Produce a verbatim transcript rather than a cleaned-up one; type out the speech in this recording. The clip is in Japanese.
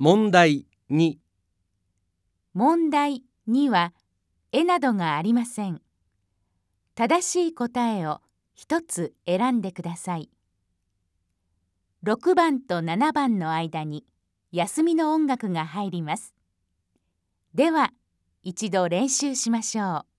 問題に。 問題には絵などがありません。正しい答えを一つ選んでください。ろくばんとななばんの間に休みの音楽が入ります。では、一度練習しましょう。